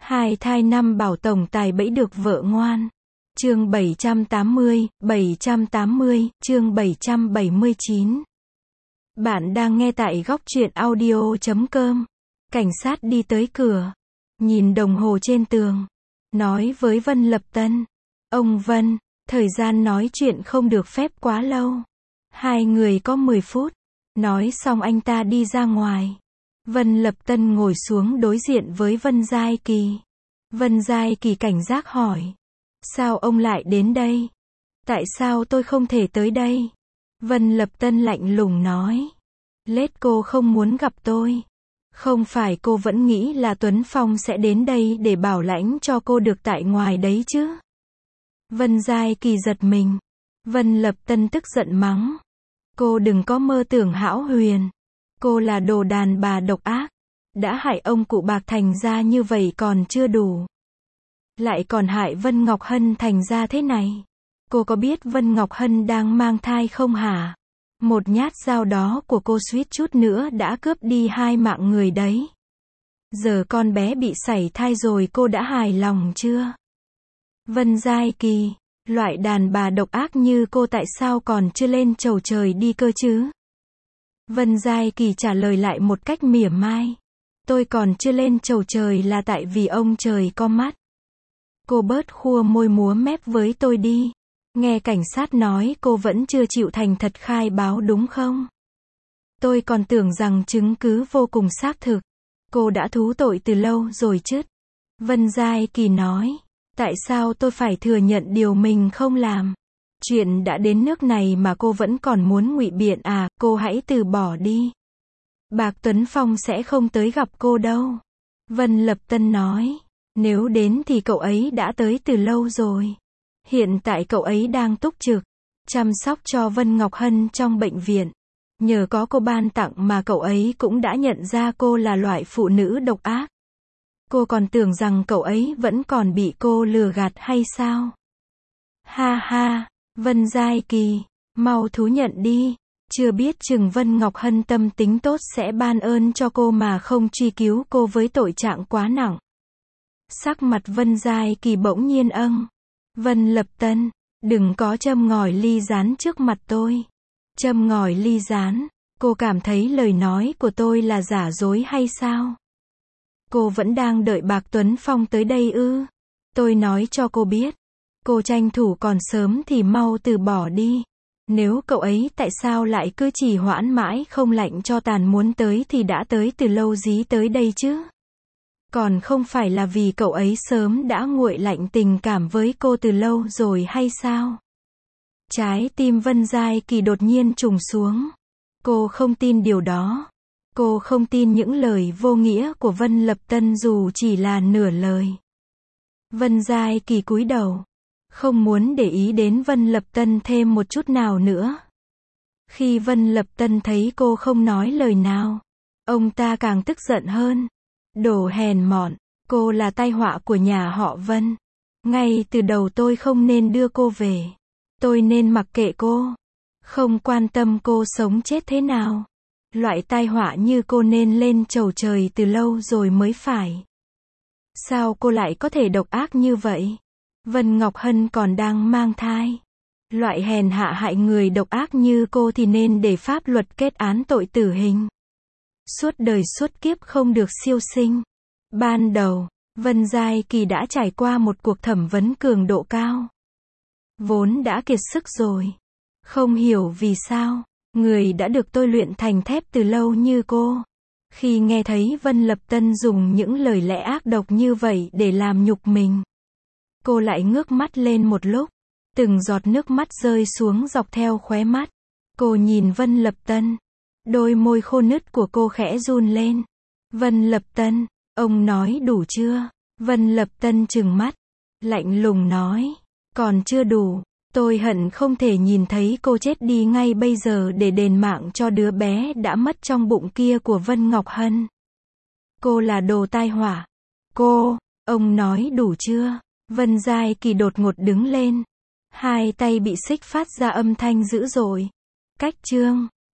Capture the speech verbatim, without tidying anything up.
Hai thai năm bảo tổng tài bẫy được vợ ngoan. Chương bảy trăm tám mươi, bảy trăm tám mươi, chương bảy trăm bảy mươi chín. Bạn đang nghe tại góc truyện audio chấm com. Cảnh sát đi tới cửa, nhìn đồng hồ trên tường, nói với Vân Lập Tân. Ông Vân, thời gian nói chuyện không được phép quá lâu. Hai người có mười phút. Nói xong anh ta đi ra ngoài. Vân Lập Tân ngồi xuống đối diện với Vân Giai Kỳ. Vân Giai Kỳ cảnh giác hỏi. Sao ông lại đến đây? Tại sao tôi không thể tới đây? Vân Lập Tân lạnh lùng nói. Lết cô không muốn gặp tôi. Không phải cô vẫn nghĩ là Tuấn Phong sẽ đến đây để bảo lãnh cho cô được tại ngoài đấy chứ? Vân Giai Kỳ giật mình. Vân Lập Tân tức giận mắng. Cô đừng có mơ tưởng hão huyền. Cô là đồ đàn bà độc ác. Đã hại ông cụ Bạc thành ra như vậy còn chưa đủ. Lại còn hại Vân Ngọc Hân thành ra thế này. Cô có biết Vân Ngọc Hân đang mang thai không hả? Một nhát dao đó của cô suýt chút nữa đã cướp đi hai mạng người đấy. Giờ con bé bị sảy thai rồi cô đã hài lòng chưa? Vân Giai Kỳ, loại đàn bà độc ác như cô tại sao còn chưa lên chầu trời đi cơ chứ? Vân Giai Kỳ trả lời lại một cách mỉa mai. Tôi còn chưa lên chầu trời là tại vì ông trời có mắt. Cô bớt khua môi múa mép với tôi đi. Nghe cảnh sát nói cô vẫn chưa chịu thành thật khai báo đúng không? Tôi còn tưởng rằng chứng cứ vô cùng xác thực. Cô đã thú tội từ lâu rồi chứ? Vân Giai Kỳ nói. Tại sao tôi phải thừa nhận điều mình không làm? Chuyện đã đến nước này mà cô vẫn còn muốn ngụy biện à? Cô hãy từ bỏ đi. Bạc Tuấn Phong sẽ không tới gặp cô đâu. Vân Lập Tân nói. Nếu đến thì cậu ấy đã tới từ lâu rồi. Hiện tại cậu ấy đang túc trực, chăm sóc cho Vân Ngọc Hân trong bệnh viện. Nhờ có cô ban tặng mà cậu ấy cũng đã nhận ra cô là loại phụ nữ độc ác. Cô còn tưởng rằng cậu ấy vẫn còn bị cô lừa gạt hay sao? Ha ha, Vân Giai Kỳ, mau thú nhận đi. Chưa biết chừng Vân Ngọc Hân tâm tính tốt sẽ ban ơn cho cô mà không truy cứu cô với tội trạng quá nặng. Sắc mặt Vân Giai Kỳ bỗng nhiên âng. Vân Lập Tân, đừng có châm ngòi ly rán trước mặt tôi. Châm ngòi ly rán, cô cảm thấy lời nói của tôi là giả dối hay sao? Cô vẫn đang đợi Bạc Tuấn Phong tới đây ư? Tôi nói cho cô biết. Cô tranh thủ còn sớm thì mau từ bỏ đi. Nếu cậu ấy tại sao lại cứ trì hoãn mãi không lạnh cho tàn muốn tới thì đã tới từ lâu dí tới đây chứ? Còn không phải là vì cậu ấy sớm đã nguội lạnh tình cảm với cô từ lâu rồi hay sao? Trái tim Vân Giai Kỳ đột nhiên trùng xuống. Cô không tin điều đó. Cô không tin những lời vô nghĩa của Vân Lập Tân dù chỉ là nửa lời. Vân Giai Kỳ cúi đầu. Không muốn để ý đến Vân Lập Tân thêm một chút nào nữa. Khi Vân Lập Tân thấy cô không nói lời nào, ông ta càng tức giận hơn. Đồ hèn mọn, cô là tai họa của nhà họ Vân. Ngay từ đầu tôi không nên đưa cô về. Tôi nên mặc kệ cô. Không quan tâm cô sống chết thế nào. Loại tai họa như cô nên lên chầu trời từ lâu rồi mới phải. Sao cô lại có thể độc ác như vậy? Vân Ngọc Hân còn đang mang thai. Loại hèn hạ hại người độc ác như cô thì nên để pháp luật kết án tội tử hình. Suốt đời suốt kiếp không được siêu sinh. Ban đầu, Vân Giai Kỳ đã trải qua một cuộc thẩm vấn cường độ cao. Vốn đã kiệt sức rồi. Không hiểu vì sao, người đã được tôi luyện thành thép từ lâu như cô. Khi nghe thấy Vân Lập Tân dùng những lời lẽ ác độc như vậy để làm nhục mình. Cô lại ngước mắt lên một lúc. Từng giọt nước mắt rơi xuống dọc theo khóe mắt. Cô nhìn Vân Lập Tân. Đôi môi khô nứt của cô khẽ run lên. Vân Lập Tân, ông nói đủ chưa? Vân Lập Tân trừng mắt. Lạnh lùng nói. Còn chưa đủ. Tôi hận không thể nhìn thấy cô chết đi ngay bây giờ để đền mạng cho đứa bé đã mất trong bụng kia của Vân Ngọc Hân. Cô là đồ tai họa. Cô, ông nói đủ chưa? Vân Giai Kỳ đột ngột đứng lên. Hai tay bị xích phát ra âm thanh dữ dội. Cách chương.